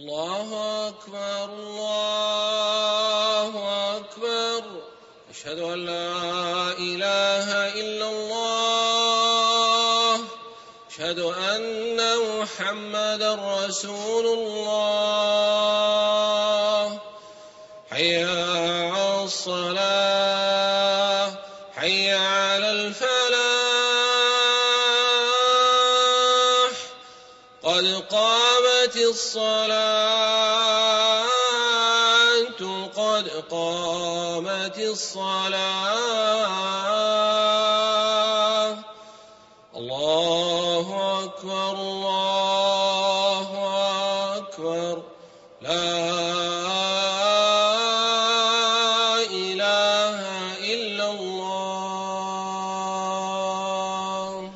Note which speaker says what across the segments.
Speaker 1: الله أكبر الله أكبر. أشهد أن لا إله إلا الله. أشهد أن محمدا رسول الله. حي على الصلاة حي على الفلاح. قد قامت الصلاة قد قامت الصلاة. الله أكبر الله أكبر. لا إله إلا الله.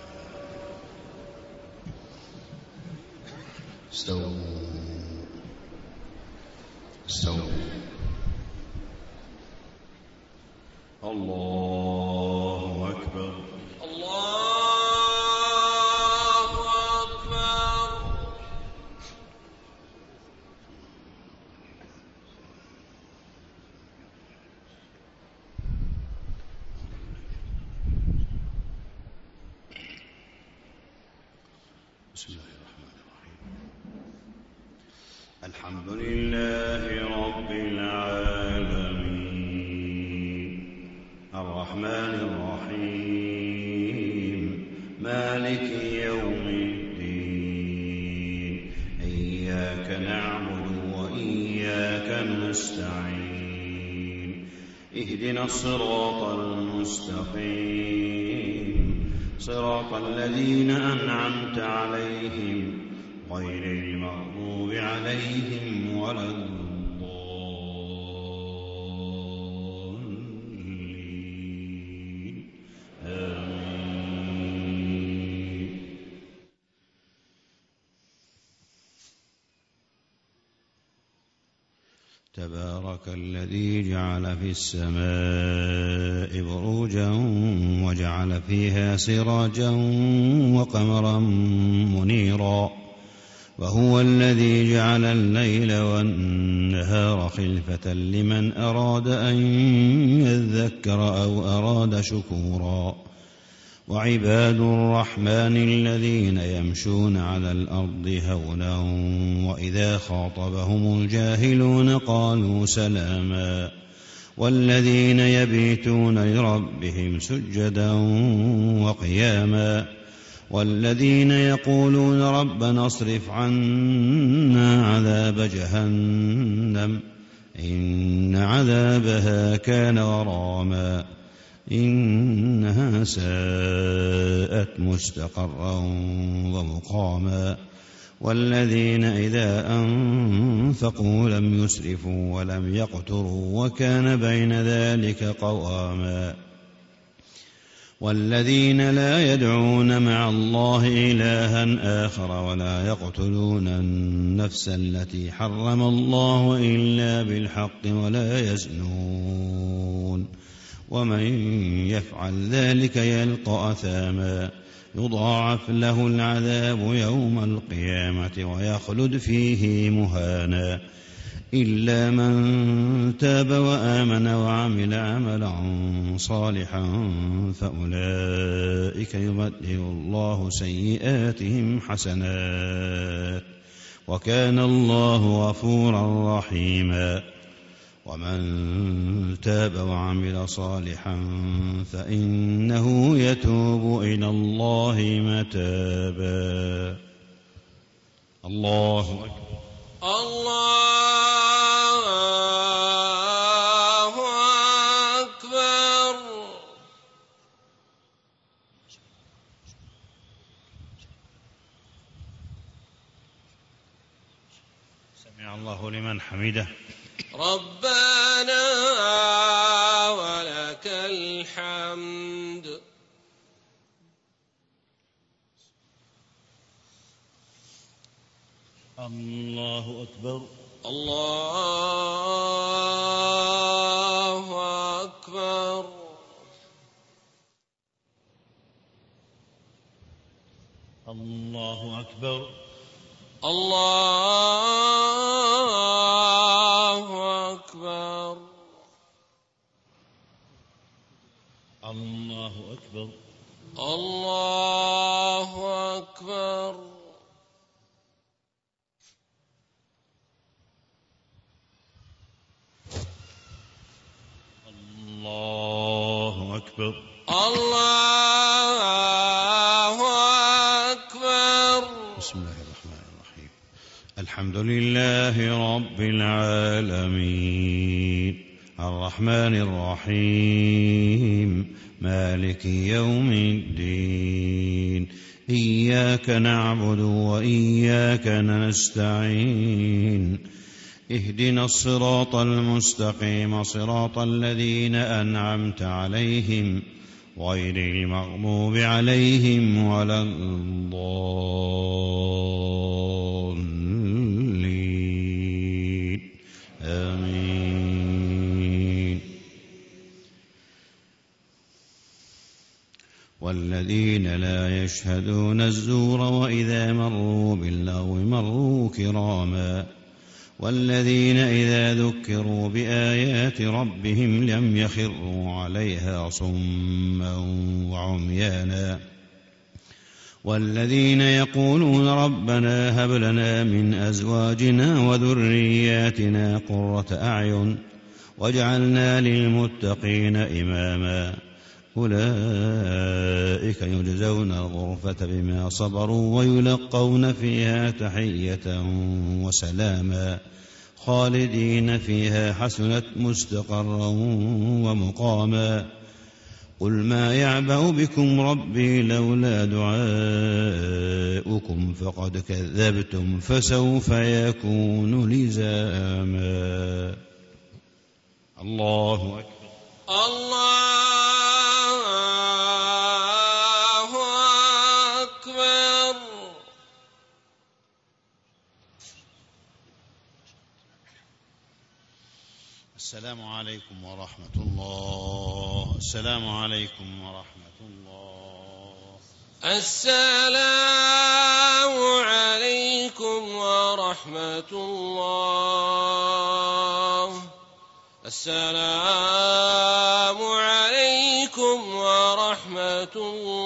Speaker 2: استووا. الله أكبر
Speaker 1: الله أكبر.
Speaker 2: بسم الله الرحمن الرحيم. الحمد لله رب العالمين الرحمن الرحيم مالك يوم الدين. إياك نعبد وإياك نستعين. اهدنا الصراط المستقيم صراط الذين أنعمت عليهم غير المغضوب عليهم ولا الضالين. آمين. تبارك الذي جعل في السماء بروجا وجعل فيها سراجا وقمرا منيرا. وهو الذي جعل الليل والنهار خلفة لمن أراد أن يذكر أو أراد شكورا. وعباد الرحمن الذين يمشون على الأرض هونا وإذا خاطبهم الجاهلون قالوا سلاما. والذين يبيتون لربهم سجدا وقياما. والذين يقولون ربنا اصرف عنا عذاب جهنم إن عذابها كان غراما إنها ساءت مستقرا ومقاما. والذين إذا أنفقوا لم يسرفوا ولم يقتروا وكان بين ذلك قواما. والذين لا يدعون مع الله إلها آخر ولا يقتلون النفس التي حرم الله إلا بالحق ولا يزنون. ومن يفعل ذلك يلقى أثاما يضاعف له العذاب يوم القيامة ويخلد فيه مهانا إلا من تاب وآمن وعمل عملا صالحا فأولئك يبدل الله سيئاتهم حسنات وكان الله غفورا رحيما. ومن تاب وعمل صالحا فإنه يتوب إلى الله متابا. الله أكبر.
Speaker 1: الله أكبر.
Speaker 2: سمع الله لمن حمده.
Speaker 1: ربنا ولك الحمد.
Speaker 2: الله أكبر.
Speaker 1: الله أكبر.
Speaker 2: الله أكبر.
Speaker 1: الله
Speaker 2: أكبر.
Speaker 1: الله أكبر.
Speaker 2: الله أكبر.
Speaker 1: الله أكبر.
Speaker 2: بسم الله الرحمن الرحيم. الحمد لله رب العالمين الرحمن الرحيم مالك يوم الدين إياك نعبد وإياك نستعين اهدنا الصراط المستقيم صراط الذين أنعمت عليهم غير المغضوب عليهم ولا الضالين آمين. والذين لا يشهدون الزور وإذا مروا باللغو مروا كراما والذين إذا ذكروا بآيات ربهم لم يخروا عليها صما وعميانا والذين يقولون ربنا هب لنا من أزواجنا وذرياتنا قرة أعين واجعلنا للمتقين إماما أولئك يجزون الغرفة بما صبروا ويلقون فيها تحية وسلاما خالدين فيها حسنت مستقرا ومقاما قل ما يعبأ بكم ربي لولا دعاؤكم فقد كذبتم فسوف يكون لزاما. الله أكبر.
Speaker 1: الله أكبر.
Speaker 2: السلام عليكم ورحمة الله. السلام عليكم ورحمة الله.
Speaker 1: السلام عليكم ورحمة الله. السلام عليكم ورحمة الله.